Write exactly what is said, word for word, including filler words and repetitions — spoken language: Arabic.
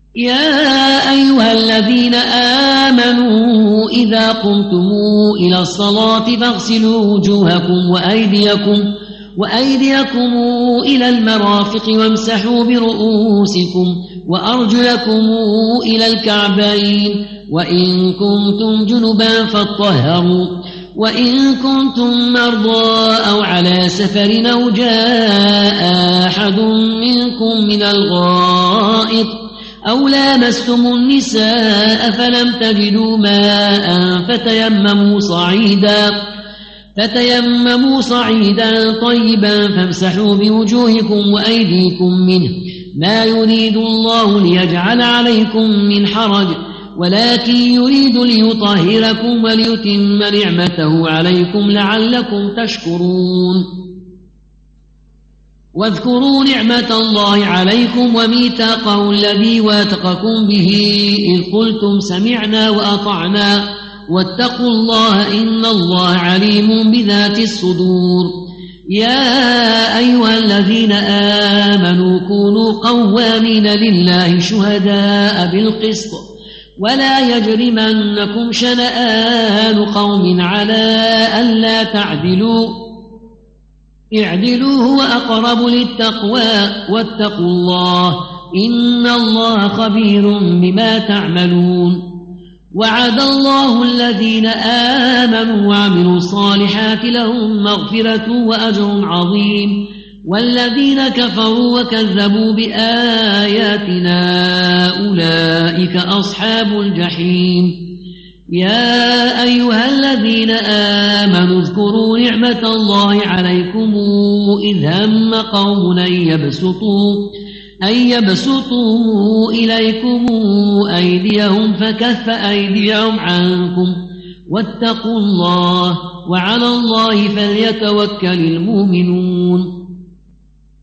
يا أيها الذين آمنوا إذا قمتم إلى الصلاة فاغسلوا وجوهكم وأيديكم وأيديكم إلى المرافق وامسحوا برؤوسكم وأرجلكم إلى الكعبين وإن كنتم جنبا فاطهروا وإن كنتم مرضى أو على سفر أو جاء أحد منكم من الغائط أو لامستم النساء فلم تجدوا ماء فتيمموا صعيدا فتيمموا صعيدا طيبا فامسحوا بوجوهكم وأيديكم منه ما يريد الله ليجعل عليكم من حرج ولكن يريد ليطهركم وليتم نعمته عليكم لعلكم تشكرون واذكروا نعمة الله عليكم وميثاقه الذي واثقكم به إذ قلتم سمعنا وأطعنا واتقوا الله إن الله عليم بذات الصدور يا أيها الذين آمنوا كونوا قوامين لله شهداء بالقسط ولا يجرمنكم شنآن قوم على ألا تعدلوا اعدلوا هو أقرب للتقوى واتقوا الله إن الله خبير بما تعملون وعد الله الذين آمنوا وعملوا الصالحات لهم مغفرة وأجر عظيم والذين كفروا وكذبوا بآياتنا أولئك أصحاب الجحيم يا أيها الذين آمنوا اذكروا نعمة الله عليكم إذ هم قوم أن يبسطوا أن يبسطوا إليكم أيديهم فكف أيديهم عنكم واتقوا الله وعلى الله فليتوكل المؤمنون